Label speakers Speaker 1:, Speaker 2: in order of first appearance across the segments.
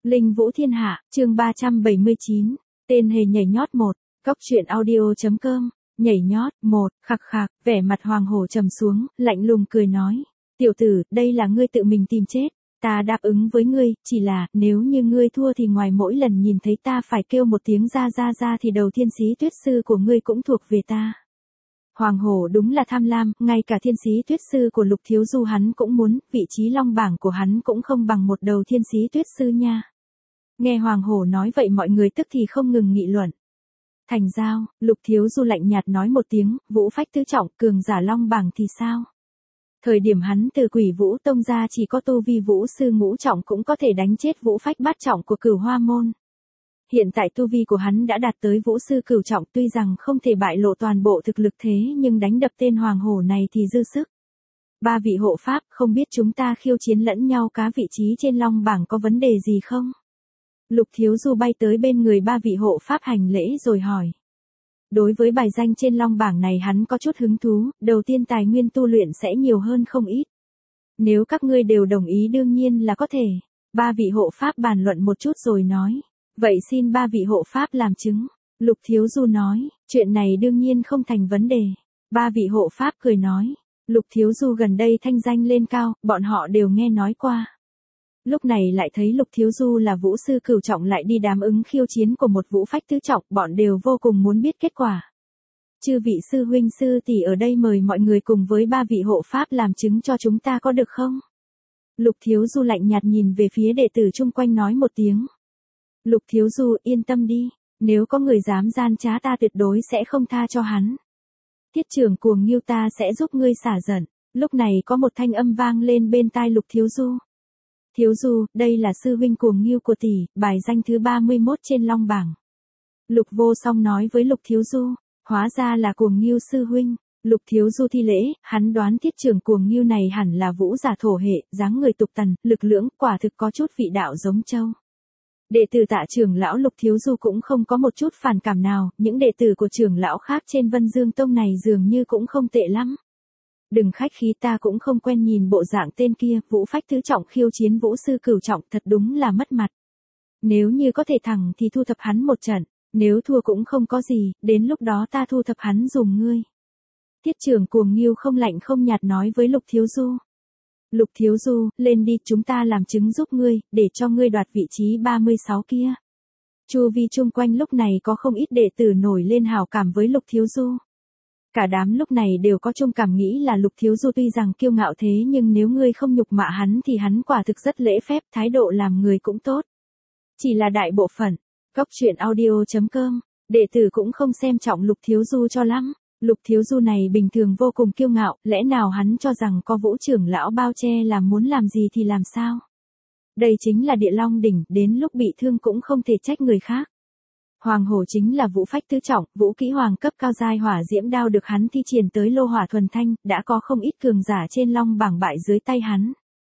Speaker 1: Linh Vũ Thiên Hạ, chương 379, tên hề nhảy nhót 1, Cóc truyện audio.com, nhảy nhót, 1, khặc khạc, vẻ mặt Hoàng Hổ trầm xuống, lạnh lùng cười nói. Tiểu tử, đây là ngươi tự mình tìm chết, ta đáp ứng với ngươi, chỉ là, nếu như ngươi thua thì ngoài mỗi lần nhìn thấy ta phải kêu một tiếng ra thì đầu thiên sĩ tuyết sư của ngươi cũng thuộc về ta. Hoàng Hổ đúng là tham lam, ngay cả thiên sĩ tuyết sư của Lục Thiếu Du hắn cũng muốn, vị trí long bảng của hắn cũng không bằng một đầu thiên sĩ tuyết sư nha. Nghe Hoàng Hổ nói vậy mọi người tức thì không ngừng nghị luận. Thành giao, Lục Thiếu Du lạnh nhạt nói một tiếng, vũ phách tứ trọng, cường giả long bảng thì sao? Thời điểm hắn từ Quỷ Vũ Tông ra chỉ có tu vi vũ sư ngũ trọng cũng có thể đánh chết vũ phách bát trọng của Cửu Hoa Môn. Hiện tại tu vi của hắn đã đạt tới vũ sư cửu trọng, tuy rằng không thể bại lộ toàn bộ thực lực thế nhưng đánh đập tên Hoàng Hổ này thì dư sức. Ba vị hộ pháp, không biết chúng ta khiêu chiến lẫn nhau cá vị trí trên long bảng có vấn đề gì không? Lục Thiếu Du bay tới bên người ba vị hộ pháp hành lễ rồi hỏi. Đối với bài danh trên long bảng này hắn có chút hứng thú, đầu tiên tài nguyên tu luyện sẽ nhiều hơn không ít. Nếu các ngươi đều đồng ý đương nhiên là có thể. Ba vị hộ pháp bàn luận một chút rồi nói. Vậy xin ba vị hộ pháp làm chứng. Lục Thiếu Du nói, chuyện này đương nhiên không thành vấn đề. Ba vị hộ pháp cười nói. Lục Thiếu Du gần đây thanh danh lên cao, bọn họ đều nghe nói qua. Lúc này lại thấy Lục Thiếu Du là vũ sư cửu trọng lại đi đám ứng khiêu chiến của một vũ phách tứ trọng, bọn đều vô cùng muốn biết kết quả. Chư vị sư huynh sư tỷ ở đây mời mọi người cùng với ba vị hộ pháp làm chứng cho chúng ta có được không? Lục Thiếu Du lạnh nhạt nhìn về phía đệ tử chung quanh nói một tiếng. Lục Thiếu Du yên tâm đi, nếu có người dám gian trá ta tuyệt đối sẽ không tha cho hắn. Tiết trưởng Cuồng Nghiêu ta sẽ giúp ngươi xả giận. Lúc này có một thanh âm vang lên bên tai Lục Thiếu Du. Thiếu Du, đây là sư huynh Cuồng Nghiêu của tỷ, bài danh thứ 31 trên long bảng. Lục Vô Song nói với Lục Thiếu Du, hóa ra là Cuồng Nghiêu sư huynh. Lục Thiếu Du thi lễ, hắn đoán tiết trưởng Cuồng Nghiêu này hẳn là vũ giả thổ hệ, dáng người tục tần, lực lưỡng, quả thực có chút vị đạo giống châu. Đệ tử Tạ trưởng lão Lục Thiếu Du cũng không có một chút phản cảm nào, những đệ tử của trưởng lão khác trên Vân Dương Tông này dường như cũng không tệ lắm. Đừng khách khí, ta cũng không quen nhìn bộ dạng tên kia, vũ phách tứ trọng khiêu chiến vũ sư cửu trọng, thật đúng là mất mặt. Nếu như có thể thẳng thì thu thập hắn một trận, nếu thua cũng không có gì, đến lúc đó ta thu thập hắn dùm ngươi. Tiết trưởng Cuồng Nghiêu không lạnh không nhạt nói với Lục Thiếu Du. Lục Thiếu Du, lên đi, chúng ta làm chứng giúp ngươi, để cho ngươi đoạt vị trí 36 kia. Chu vi chung quanh lúc này có không ít đệ tử nổi lên hảo cảm với Lục Thiếu Du. Cả đám lúc này đều có chung cảm nghĩ là Lục Thiếu Du tuy rằng kiêu ngạo thế nhưng nếu ngươi không nhục mạ hắn thì hắn quả thực rất lễ phép, thái độ làm người cũng tốt. Chỉ là đại bộ phận, Cóc truyện audio.com, đệ tử cũng không xem trọng Lục Thiếu Du cho lắm. Lục Thiếu Du này bình thường vô cùng kiêu ngạo, lẽ nào hắn cho rằng có vũ trưởng lão bao che làm muốn làm gì thì làm sao? Đây chính là địa long đỉnh, đến lúc bị thương cũng không thể trách người khác. Hoàng Hổ chính là vũ phách tứ trọng, vũ kỹ hoàng cấp cao giai hỏa diễm đao được hắn thi triển tới lô hỏa thuần thanh, đã có không ít cường giả trên long bảng bại dưới tay hắn.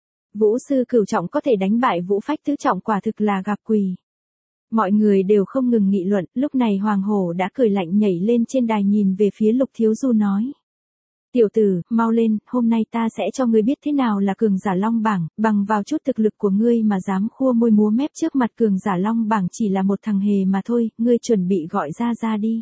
Speaker 1: Vũ sư cửu trọng có thể đánh bại vũ phách tứ trọng quả thực là gặp quỷ. Mọi người đều không ngừng nghị luận, lúc này Hoàng Hổ đã cười lạnh nhảy lên trên đài nhìn về phía Lục Thiếu Du nói. Tiểu tử, mau lên, hôm nay ta sẽ cho ngươi biết thế nào là cường giả long bảng, bằng vào chút thực lực của ngươi mà dám khua môi múa mép trước mặt cường giả long bảng chỉ là một thằng hề mà thôi, ngươi chuẩn bị gọi ra đi.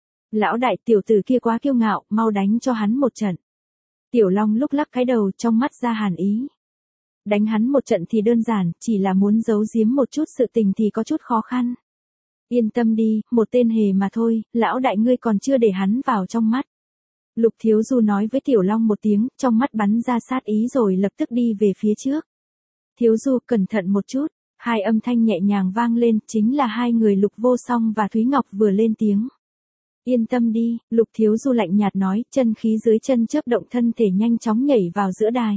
Speaker 1: Lão đại, tiểu tử kia quá kiêu ngạo, mau đánh cho hắn một trận. Tiểu Long lúc lắc cái đầu, trong mắt ra hàn ý. Đánh hắn một trận thì đơn giản, chỉ là muốn giấu giếm một chút sự tình thì có chút khó khăn. Yên tâm đi, một tên hề mà thôi, lão đại ngươi còn chưa để hắn vào trong mắt. Lục Thiếu Du nói với Tiểu Long một tiếng, trong mắt bắn ra sát ý rồi lập tức đi về phía trước. Thiếu Du, cẩn thận một chút, hai âm thanh nhẹ nhàng vang lên, chính là hai người Lục Vô Song và Thúy Ngọc vừa lên tiếng. Yên tâm đi, Lục Thiếu Du lạnh nhạt nói, chân khí dưới chân chớp động thân thể nhanh chóng nhảy vào giữa đài.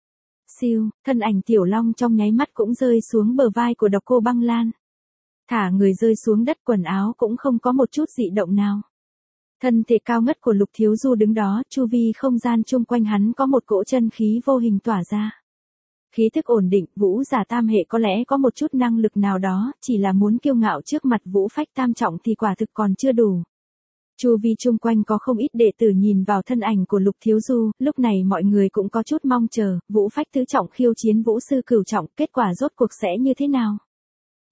Speaker 1: Siêu, thân ảnh Tiểu Long trong nháy mắt cũng rơi xuống bờ vai của Độc Cô Băng Lan. Thả người rơi xuống đất, quần áo cũng không có một chút dị động nào. Thân thể cao ngất của Lục Thiếu Du đứng đó, chu vi không gian chung quanh hắn có một cỗ chân khí vô hình tỏa ra. Khí thức ổn định, vũ giả tam hệ có lẽ có một chút năng lực nào đó, chỉ là muốn kiêu ngạo trước mặt vũ phách tam trọng thì quả thực còn chưa đủ. Chu vi chung quanh có không ít đệ tử nhìn vào thân ảnh của Lục Thiếu Du, lúc này mọi người cũng có chút mong chờ, vũ phách tứ trọng khiêu chiến vũ sư cửu trọng, kết quả rốt cuộc sẽ như thế nào?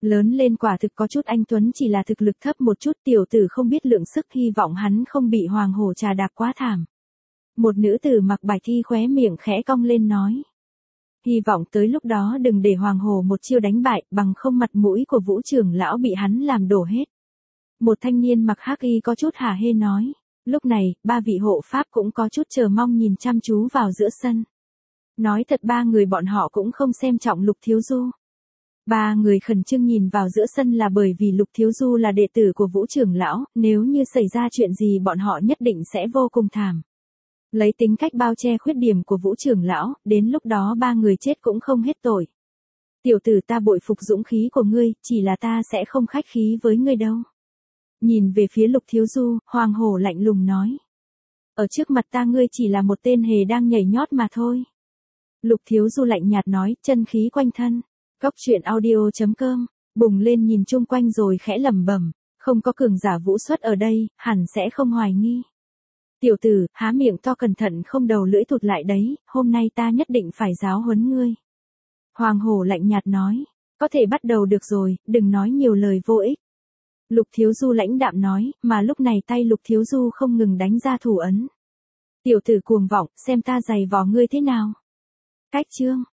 Speaker 1: Lớn lên quả thực có chút anh Tuấn, chỉ là thực lực thấp một chút, tiểu tử không biết lượng sức, hy vọng hắn không bị hoàng hổ trà đạp quá thảm. Một nữ tử mặc bạch thi khóe miệng khẽ cong lên nói. Hy vọng tới lúc đó đừng để hoàng hổ một chiêu đánh bại, bằng không mặt mũi của Vũ trưởng lão bị hắn làm đổ hết. Một thanh niên mặc hắc y có chút hả hê nói. Lúc này, ba vị hộ pháp cũng có chút chờ mong nhìn chăm chú vào giữa sân. Nói thật, ba người bọn họ cũng không xem trọng Lục Thiếu Du. Ba người khẩn trương nhìn vào giữa sân là bởi vì Lục Thiếu Du là đệ tử của Vũ trưởng lão, nếu như xảy ra chuyện gì bọn họ nhất định sẽ vô cùng thảm. Lấy tính cách bao che khuyết điểm của Vũ trưởng lão, đến lúc đó ba người chết cũng không hết tội. Tiểu tử, ta bội phục dũng khí của ngươi, chỉ là ta sẽ không khách khí với ngươi đâu. Nhìn về phía Lục Thiếu Du, hoàng hổ lạnh lùng nói. Ở trước mặt ta ngươi chỉ là một tên hề đang nhảy nhót mà thôi. Lục Thiếu Du lạnh nhạt nói, chân khí quanh thân. Cốc truyện audio.com, bùng lên nhìn chung quanh rồi khẽ lẩm bẩm, không có cường giả vũ xuất ở đây, hẳn sẽ không hoài nghi. Tiểu tử, há miệng to cẩn thận không đầu lưỡi thụt lại đấy, hôm nay ta nhất định phải giáo huấn ngươi. Hoàng hổ lạnh nhạt nói, có thể bắt đầu được rồi, đừng nói nhiều lời vô ích. Lục Thiếu Du lãnh đạm nói, mà lúc này tay Lục Thiếu Du không ngừng đánh ra thủ ấn. Tiểu tử cuồng vọng, xem ta giày vò ngươi thế nào. Cách chương